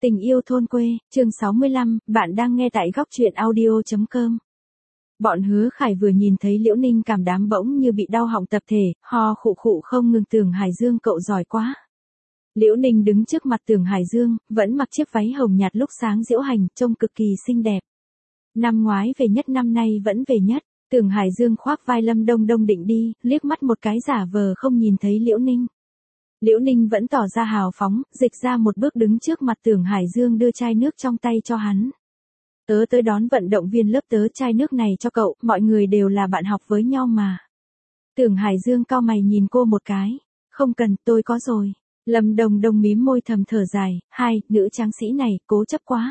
Tình yêu thôn quê, chương 65, bạn đang nghe tại góc truyện audio.com. Bọn Hứa Khải vừa nhìn thấy Liễu Ninh cảm đám bỗng như bị đau họng tập thể, ho khụ khụ không ngừng. Tưởng Hải Dương cậu giỏi quá. Liễu Ninh đứng trước mặt Tưởng Hải Dương, vẫn mặc chiếc váy hồng nhạt lúc sáng diễu hành, trông cực kỳ xinh đẹp. Năm ngoái về nhất năm nay vẫn về nhất. Tưởng Hải Dương khoác vai Lâm Đông Đông định đi, liếc mắt một cái giả vờ không nhìn thấy Liễu Ninh. Liễu Ninh vẫn tỏ ra hào phóng, dịch ra một bước đứng trước mặt Tưởng Hải Dương đưa chai nước trong tay cho hắn. Tớ tới đón vận động viên lớp tớ, chai nước này cho cậu, mọi người đều là bạn học với nhau mà. Tưởng Hải Dương cau mày nhìn cô một cái. Không cần, tôi có rồi. Lâm Đông Đông mím môi thầm thở dài, hai, nữ tráng sĩ này, cố chấp quá.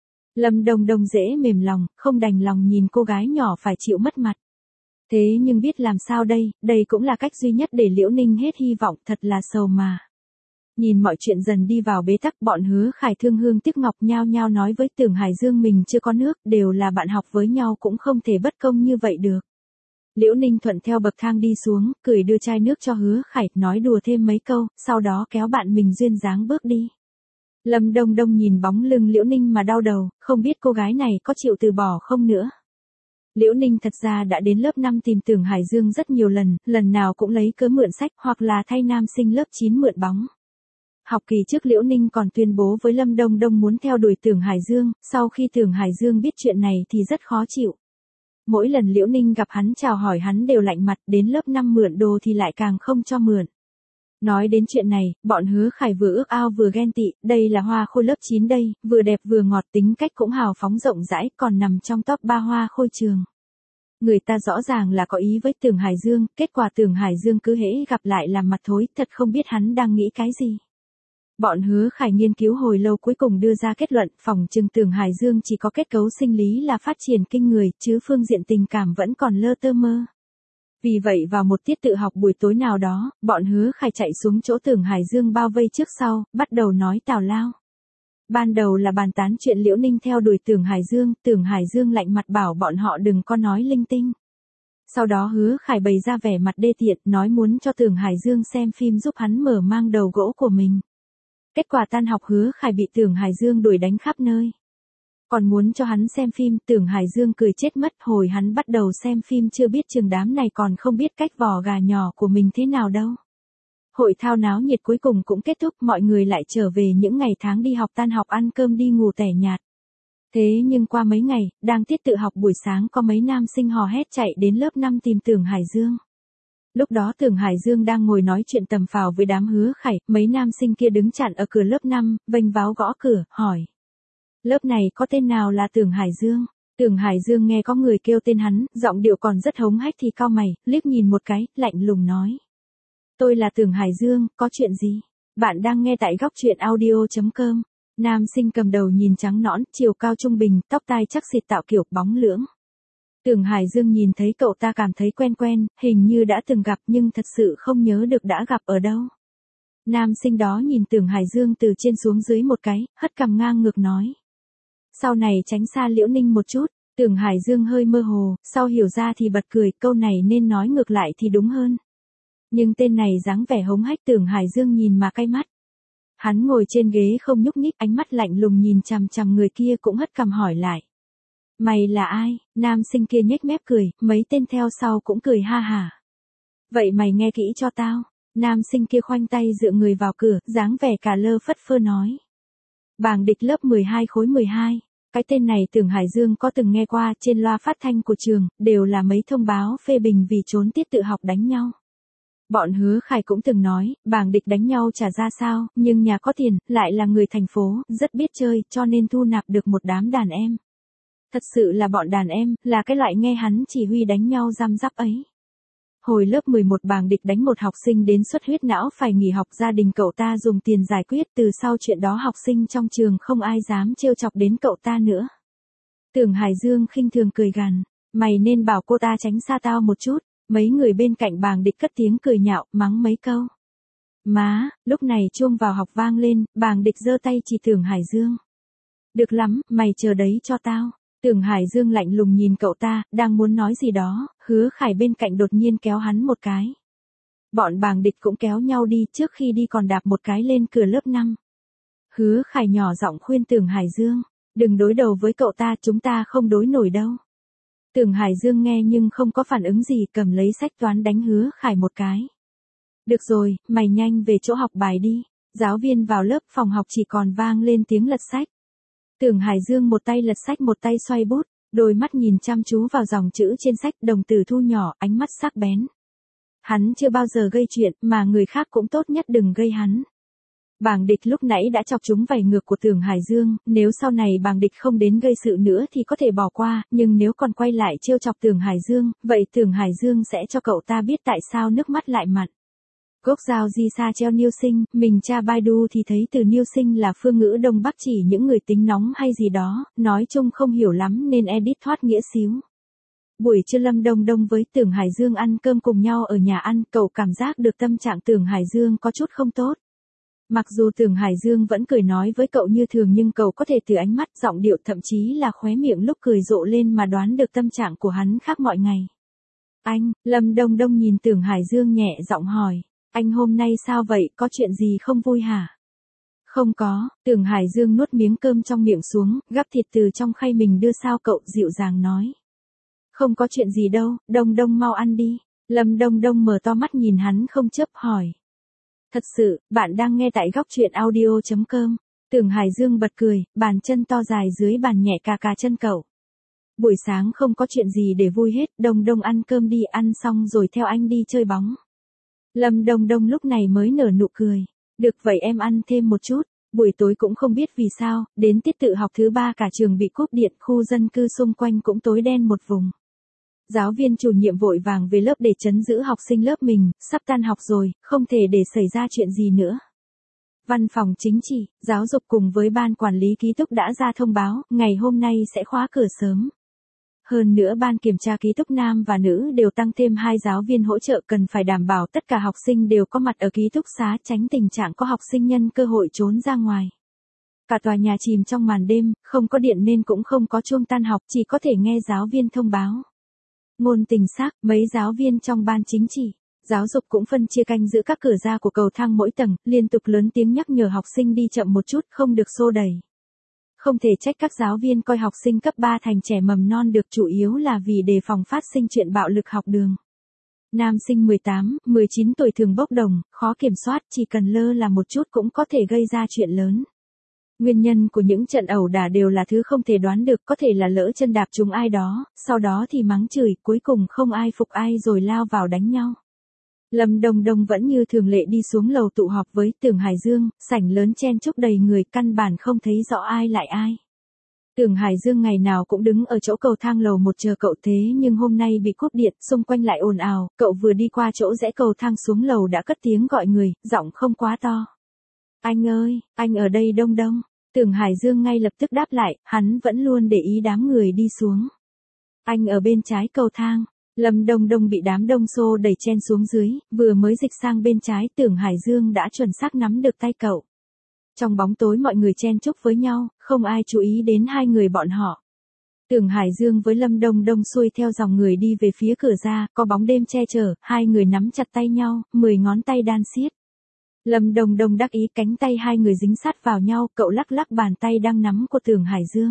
Lâm Đông Đông dễ mềm lòng, không đành lòng nhìn cô gái nhỏ phải chịu mất mặt. Thế nhưng biết làm sao đây cũng là cách duy nhất để Liễu Ninh hết hy vọng, thật là sầu mà. Nhìn mọi chuyện dần đi vào bế tắc, bọn Hứa Khải thương hương tiếc ngọc nhao nhao nói với Tưởng Hải Dương mình chưa có nước, đều là bạn học với nhau cũng không thể bất công như vậy được. Liễu Ninh thuận theo bậc thang đi xuống, cười đưa chai nước cho Hứa Khải, nói đùa thêm mấy câu, sau đó kéo bạn mình duyên dáng bước đi. Lâm Đông Đông nhìn bóng lưng Liễu Ninh mà đau đầu, không biết cô gái này có chịu từ bỏ không nữa. Liễu Ninh thật ra đã đến lớp 5 tìm Tưởng Hải Dương rất nhiều lần nào cũng lấy cớ mượn sách hoặc là thay nam sinh lớp 9 mượn bóng. Học kỳ trước Liễu Ninh còn tuyên bố với Lâm Đông Đông muốn theo đuổi Tưởng Hải Dương, sau khi Tưởng Hải Dương biết chuyện này thì rất khó chịu. Mỗi lần Liễu Ninh gặp hắn chào hỏi hắn đều lạnh mặt, đến lớp 5 mượn đồ thì lại càng không cho mượn. Nói đến chuyện này, bọn Hứa Khải vừa ước ao vừa ghen tị, đây là hoa khôi lớp 9 đây, vừa đẹp vừa ngọt, tính cách cũng hào phóng rộng rãi, còn nằm trong top 3 hoa khôi trường. Người ta rõ ràng là có ý với Tưởng Hải Dương, kết quả Tưởng Hải Dương cứ hễ gặp lại làm mặt thối, thật không biết hắn đang nghĩ cái gì. Bọn Hứa Khải nghiên cứu hồi lâu cuối cùng đưa ra kết luận, phỏng chừng Tưởng Hải Dương chỉ có kết cấu sinh lý là phát triển kinh người, chứ phương diện tình cảm vẫn còn lơ tơ mơ. Vì vậy vào một tiết tự học buổi tối nào đó, bọn Hứa Khải chạy xuống chỗ Tưởng Hải Dương bao vây trước sau, bắt đầu nói tào lao. Ban đầu là bàn tán chuyện Liễu Ninh theo đuổi Tưởng Hải Dương lạnh mặt bảo bọn họ đừng có nói linh tinh. Sau đó Hứa Khải bày ra vẻ mặt đê tiện, nói muốn cho Tưởng Hải Dương xem phim giúp hắn mở mang đầu gỗ của mình. Kết quả tan học Hứa Khải bị Tưởng Hải Dương đuổi đánh khắp nơi. Còn muốn cho hắn xem phim, Tưởng Hải Dương cười chết mất, hồi hắn bắt đầu xem phim chưa biết chừng đám này còn không biết cách vò gà nhỏ của mình thế nào đâu. Hội thao náo nhiệt cuối cùng cũng kết thúc, mọi người lại trở về những ngày tháng đi học, tan học ăn cơm đi ngủ tẻ nhạt. Thế nhưng qua mấy ngày, đang tiết tự học buổi sáng có mấy nam sinh hò hét chạy đến lớp 5 tìm Tưởng Hải Dương. Lúc đó Tưởng Hải Dương đang ngồi nói chuyện tầm phào với đám Hứa Khải, mấy nam sinh kia đứng chặn ở cửa lớp 5, vênh váo gõ cửa, hỏi. Lớp này có tên nào là Tưởng Hải Dương? Tưởng Hải Dương nghe có người kêu tên hắn, giọng điệu còn rất hống hách thì cau mày, liếc nhìn một cái, lạnh lùng nói. Tôi là Tưởng Hải Dương, có chuyện gì? Bạn đang nghe tại góc truyện audio.com. Nam sinh cầm đầu nhìn trắng nõn, chiều cao trung bình, tóc tai chắc xịt tạo kiểu bóng lưỡng. Tưởng Hải Dương nhìn thấy cậu ta cảm thấy quen, hình như đã từng gặp nhưng thật sự không nhớ được đã gặp ở đâu. Nam sinh đó nhìn Tưởng Hải Dương từ trên xuống dưới một cái, hất cằm ngang ngược nói. Sau này tránh xa Liễu Ninh một chút. Tưởng Hải Dương hơi mơ hồ, sau hiểu ra thì bật cười, câu này nên nói ngược lại thì đúng hơn. Nhưng tên này dáng vẻ hống hách, Tưởng Hải Dương nhìn mà cay mắt. Hắn ngồi trên ghế không nhúc nhích, ánh mắt lạnh lùng nhìn chằm chằm người kia, cũng hất cằm hỏi lại. Mày là ai? Nam sinh kia nhếch mép cười, mấy tên theo sau cũng cười ha hả. Vậy mày nghe kỹ cho tao. Nam sinh kia khoanh tay dựa người vào cửa, dáng vẻ cả lơ phất phơ nói. Bảng địch lớp 12 khối 12. Cái tên này Tưởng Hải Dương có từng nghe qua, trên loa phát thanh của trường, đều là mấy thông báo phê bình vì trốn tiết tự học đánh nhau. Bọn Hứa Khải cũng từng nói, bảng địch đánh nhau chả ra sao, nhưng nhà có tiền, lại là người thành phố, rất biết chơi, cho nên thu nạp được một đám đàn em. Thật sự là bọn đàn em, là cái loại nghe hắn chỉ huy đánh nhau răm rắp ấy. Hồi lớp 11 bảng địch đánh một học sinh đến xuất huyết não phải nghỉ học, gia đình cậu ta dùng tiền giải quyết, từ sau chuyện đó học sinh trong trường không ai dám trêu chọc đến cậu ta nữa. Tưởng Hải Dương khinh thường cười gằn, mày nên bảo cô ta tránh xa tao một chút. Mấy người bên cạnh bảng địch cất tiếng cười nhạo, mắng mấy câu. Má, lúc này chuông vào học vang lên, bảng địch giơ tay chỉ Tưởng Hải Dương. Được lắm, mày chờ đấy cho tao. Tưởng Hải Dương lạnh lùng nhìn cậu ta, đang muốn nói gì đó, Hứa Khải bên cạnh đột nhiên kéo hắn một cái. Bọn bảng địch cũng kéo nhau đi, trước khi đi còn đạp một cái lên cửa lớp 5. Hứa Khải nhỏ giọng khuyên Tưởng Hải Dương, đừng đối đầu với cậu ta, chúng ta không đối nổi đâu. Tưởng Hải Dương nghe nhưng không có phản ứng gì, cầm lấy sách toán đánh Hứa Khải một cái. Được rồi, mày nhanh về chỗ học bài đi. Giáo viên vào lớp, phòng học chỉ còn vang lên tiếng lật sách. Tưởng Hải Dương một tay lật sách một tay xoay bút, đôi mắt nhìn chăm chú vào dòng chữ trên sách, đồng tử thu nhỏ, ánh mắt sắc bén. Hắn chưa bao giờ gây chuyện, mà người khác cũng tốt nhất đừng gây hắn. Bàng Địch lúc nãy đã chọc trúng vảy ngược của Tưởng Hải Dương, nếu sau này Bàng Địch không đến gây sự nữa thì có thể bỏ qua, nhưng nếu còn quay lại trêu chọc Tưởng Hải Dương, vậy Tưởng Hải Dương sẽ cho cậu ta biết tại sao nước mắt lại mặn. Gốc Giao Di Sa treo Niêu Sinh, mình tra Baidu thì thấy từ Niêu Sinh là phương ngữ Đông Bắc chỉ những người tính nóng hay gì đó, nói chung không hiểu lắm nên edit thoát nghĩa xíu. Buổi trưa Lâm Đông Đông với Tưởng Hải Dương ăn cơm cùng nhau ở nhà ăn, cậu cảm giác được tâm trạng Tưởng Hải Dương có chút không tốt. Mặc dù Tưởng Hải Dương vẫn cười nói với cậu như thường nhưng cậu có thể từ ánh mắt, giọng điệu thậm chí là khóe miệng lúc cười rộ lên mà đoán được tâm trạng của hắn khác mọi ngày. Anh, Lâm Đông Đông nhìn Tưởng Hải Dương nhẹ giọng hỏi, anh hôm nay sao vậy, có chuyện gì không vui hả? Không có, Tưởng Hải Dương nuốt miếng cơm trong miệng xuống, gắp thịt từ trong khay mình đưa sao cậu, dịu dàng nói. Không có chuyện gì đâu, Đông Đông mau ăn đi. Lâm Đông Đông mở to mắt nhìn hắn không chớp hỏi. Thật sự, bạn đang nghe tại góc truyện audio.com. Tưởng Hải Dương bật cười, bàn chân to dài dưới bàn nhẹ cà cà chân cậu. Buổi sáng không có chuyện gì để vui hết, Đông Đông ăn cơm đi, ăn xong rồi theo anh đi chơi bóng. Lâm Đông Đông lúc này mới nở nụ cười. Được vậy em ăn thêm một chút. Buổi tối cũng không biết vì sao, đến tiết tự học thứ 3 cả trường bị cúp điện, khu dân cư xung quanh cũng tối đen một vùng. Giáo viên chủ nhiệm vội vàng về lớp để trấn giữ học sinh lớp mình, sắp tan học rồi, không thể để xảy ra chuyện gì nữa. Văn phòng chính trị, giáo dục cùng với ban quản lý ký túc đã ra thông báo, ngày hôm nay sẽ khóa cửa sớm. Hơn nữa ban kiểm tra ký túc nam và nữ đều tăng thêm 2 giáo viên hỗ trợ, cần phải đảm bảo tất cả học sinh đều có mặt ở ký túc xá, tránh tình trạng có học sinh nhân cơ hội trốn ra ngoài. Cả tòa nhà chìm trong màn đêm, không có điện nên cũng không có chuông tan học, chỉ có thể nghe giáo viên thông báo. Ngôn tình xác, mấy giáo viên trong ban chính trị, giáo dục cũng phân chia canh giữ các cửa ra của cầu thang mỗi tầng, liên tục lớn tiếng nhắc nhở học sinh đi chậm một chút, không được xô đẩy. Không thể trách các giáo viên coi học sinh cấp 3 thành trẻ mầm non được, chủ yếu là vì đề phòng phát sinh chuyện bạo lực học đường. Nam sinh 18, 19 tuổi thường bốc đồng, khó kiểm soát, chỉ cần lơ là một chút cũng có thể gây ra chuyện lớn. Nguyên nhân của những trận ẩu đả đều là thứ không thể đoán được, có thể là lỡ chân đạp trúng ai đó, sau đó thì mắng chửi, cuối cùng không ai phục ai rồi lao vào đánh nhau. Lâm Đông Đông vẫn như thường lệ đi xuống lầu tụ họp với Tưởng Hải Dương, sảnh lớn chen chúc đầy người, căn bản không thấy rõ ai lại ai. Tưởng Hải Dương ngày nào cũng đứng ở chỗ cầu thang lầu 1 chờ cậu, thế nhưng hôm nay bị cúp điện, xung quanh lại ồn ào, cậu vừa đi qua chỗ rẽ cầu thang xuống lầu đã cất tiếng gọi người, giọng không quá to. Anh ơi, anh ở đây Đông Đông. Tưởng Hải Dương ngay lập tức đáp lại, hắn vẫn luôn để ý đám người đi xuống. Anh ở bên trái cầu thang. Lâm Đông Đông bị đám đông xô đẩy chen xuống dưới, vừa mới dịch sang bên trái, Tưởng Hải Dương đã chuẩn xác nắm được tay cậu. Trong bóng tối mọi người chen chúc với nhau, không ai chú ý đến hai người bọn họ. Tưởng Hải Dương với Lâm Đông Đông xuôi theo dòng người đi về phía cửa ra, có bóng đêm che chở, hai người nắm chặt tay nhau, 10 ngón tay đan xiết. Lâm Đông Đông đắc ý, cánh tay hai người dính sát vào nhau, cậu lắc lắc bàn tay đang nắm của Tưởng Hải Dương.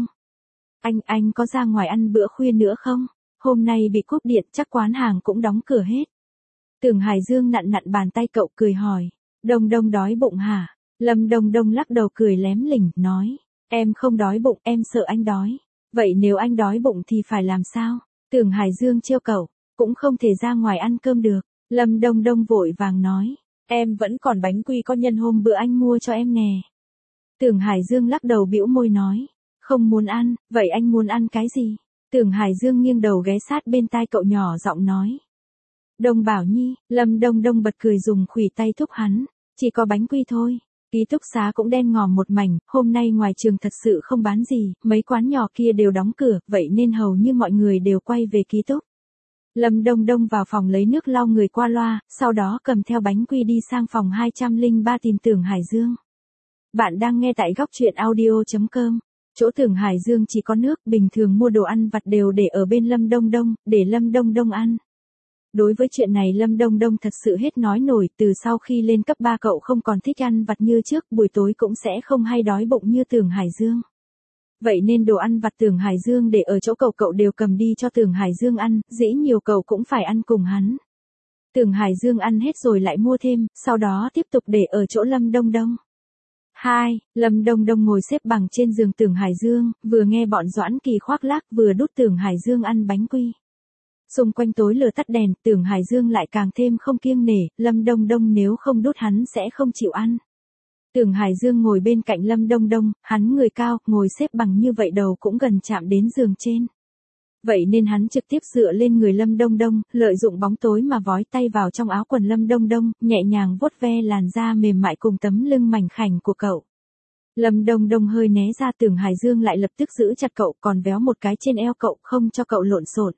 Anh có ra ngoài ăn bữa khuya nữa không? Hôm nay bị cúp điện chắc quán hàng cũng đóng cửa hết. Tưởng Hải Dương nặn nặn bàn tay cậu cười hỏi. Đông Đông đói bụng hả? Lâm Đông Đông lắc đầu cười lém lỉnh, nói. Em không đói bụng, em sợ anh đói. Vậy nếu anh đói bụng thì phải làm sao? Tưởng Hải Dương trêu cậu, cũng không thể ra ngoài ăn cơm được. Lâm Đông Đông vội vàng nói. Em vẫn còn bánh quy có nhân hôm bữa anh mua cho em nè. Tưởng Hải Dương lắc đầu bĩu môi nói. Không muốn ăn, vậy anh muốn ăn cái gì? Tưởng Hải Dương nghiêng đầu ghé sát bên tai cậu nhỏ giọng nói. Đông Bảo Nhi, Lâm Đông Đông bật cười dùng khuỷu tay thúc hắn. Chỉ có bánh quy thôi. Ký túc xá cũng đen ngòm một mảnh, hôm nay ngoài trường thật sự không bán gì, mấy quán nhỏ kia đều đóng cửa, vậy nên hầu như mọi người đều quay về ký túc. Lâm Đông Đông vào phòng lấy nước lau người qua loa, sau đó cầm theo bánh quy đi sang phòng 203 tìm Tưởng Hải Dương. Bạn đang nghe tại góc truyện audio.com. Chỗ Tưởng Hải Dương chỉ có nước, bình thường mua đồ ăn vặt đều để ở bên Lâm Đông Đông, để Lâm Đông Đông ăn. Đối với chuyện này Lâm Đông Đông thật sự hết nói nổi, từ sau khi lên cấp 3 cậu không còn thích ăn vặt như trước, buổi tối cũng sẽ không hay đói bụng như Tưởng Hải Dương. Vậy nên đồ ăn vặt Tưởng Hải Dương để ở chỗ cậu, cậu đều cầm đi cho Tưởng Hải Dương ăn, dĩ nhiều cậu cũng phải ăn cùng hắn. Tưởng Hải Dương ăn hết rồi lại mua thêm, sau đó tiếp tục để ở chỗ Lâm Đông Đông. 2. Lâm Đông Đông ngồi xếp bằng trên giường Tưởng Hải Dương, vừa nghe bọn Doãn Kỳ khoác lác vừa đút Tưởng Hải Dương ăn bánh quy. Xung quanh tối lửa tắt đèn, Tưởng Hải Dương lại càng thêm không kiêng nể, Lâm Đông Đông nếu không đút hắn sẽ không chịu ăn. Tưởng Hải Dương ngồi bên cạnh Lâm Đông Đông, hắn người cao, ngồi xếp bằng như vậy đầu cũng gần chạm đến giường trên. Vậy nên hắn trực tiếp dựa lên người Lâm Đông Đông, lợi dụng bóng tối mà vói tay vào trong áo quần Lâm Đông Đông, nhẹ nhàng vuốt ve làn da mềm mại cùng tấm lưng mảnh khảnh của cậu. Lâm Đông Đông hơi né ra, Tưởng Hải Dương lại lập tức giữ chặt cậu, còn véo một cái trên eo cậu, không cho cậu lộn xộn.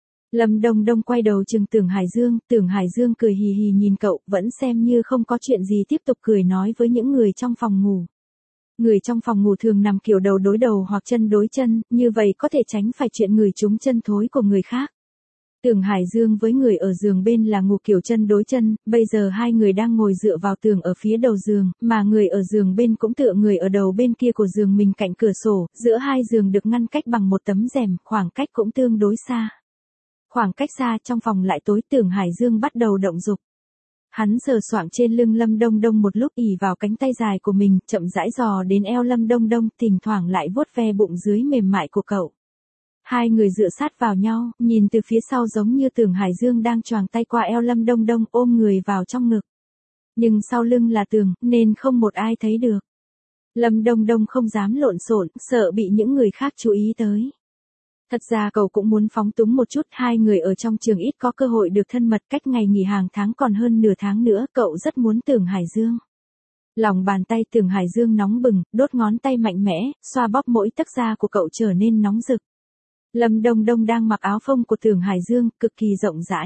Lâm Đông Đông quay đầu chừng Tưởng Hải Dương cười hì hì nhìn cậu, vẫn xem như không có chuyện gì, tiếp tục cười nói với những người trong phòng ngủ. Người trong phòng ngủ thường nằm kiểu đầu đối đầu hoặc chân đối chân, như vậy có thể tránh phải chuyện người trúng chân thối của người khác. Tưởng Hải Dương với người ở giường bên là ngủ kiểu chân đối chân, bây giờ hai người đang ngồi dựa vào tường ở phía đầu giường, mà người ở giường bên cũng tựa người ở đầu bên kia của giường mình cạnh cửa sổ, giữa hai giường được ngăn cách bằng một tấm rèm, khoảng cách cũng tương đối xa. Khoảng cách xa, trong phòng lại tối, Tưởng Hải Dương bắt đầu động dục. Hắn sờ soạng trên lưng Lâm Đông Đông một lúc, ỉ vào cánh tay dài của mình, chậm rãi dò đến eo Lâm Đông Đông, thỉnh thoảng lại vuốt ve bụng dưới mềm mại của cậu. Hai người dựa sát vào nhau, nhìn từ phía sau giống như Tưởng Hải Dương đang choàng tay qua eo Lâm Đông Đông, ôm người vào trong ngực. Nhưng sau lưng là tường, nên không một ai thấy được. Lâm Đông Đông không dám lộn xộn, sợ bị những người khác chú ý tới. Thật ra cậu cũng muốn phóng túng một chút, hai người ở trong trường ít có cơ hội được thân mật, cách ngày nghỉ hàng tháng còn hơn nửa tháng nữa, cậu rất muốn Tưởng Hải Dương. Lòng bàn tay Tưởng Hải Dương nóng bừng, đốt ngón tay mạnh mẽ, xoa bóp mỗi tấc da của cậu trở nên nóng rực. Lâm Đông Đông đang mặc áo phông của Tưởng Hải Dương, cực kỳ rộng rãi.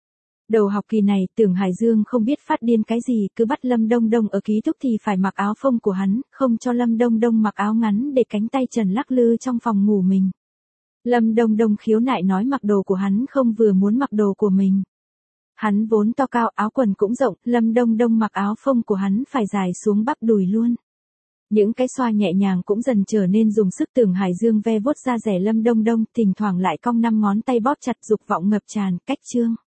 Đầu học kỳ này, Tưởng Hải Dương không biết phát điên cái gì, cứ bắt Lâm Đông Đông ở ký túc thì phải mặc áo phông của hắn, không cho Lâm Đông Đông mặc áo ngắn để cánh tay trần lắc lư trong phòng ngủ mình. Lâm Đông Đông khiếu nại nói mặc đồ của hắn không vừa muốn mặc đồ của mình. Hắn vốn to cao, áo quần cũng rộng, Lâm Đông Đông mặc áo phông của hắn phải dài xuống bắp đùi luôn. Những cái xoa nhẹ nhàng cũng dần trở nên dùng sức, Tưởng Hải Dương ve vuốt da rẻ Lâm Đông Đông, thỉnh thoảng lại cong 5 ngón tay bóp chặt, dục vọng ngập tràn, cách chương.